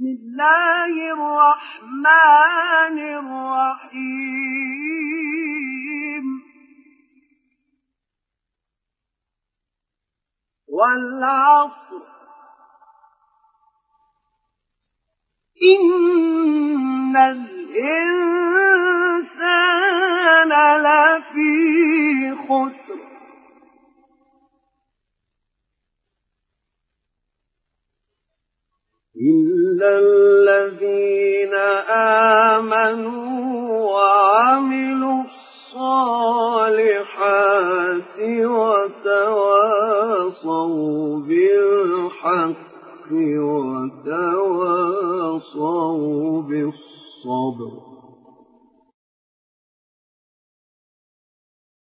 بسم الله الرحمن الرحيم والعصر إن الإنسان لفي خسر إلا الذين آمنوا وعملوا الصالحات وتواصوا بالحق وتواصوا بالصبر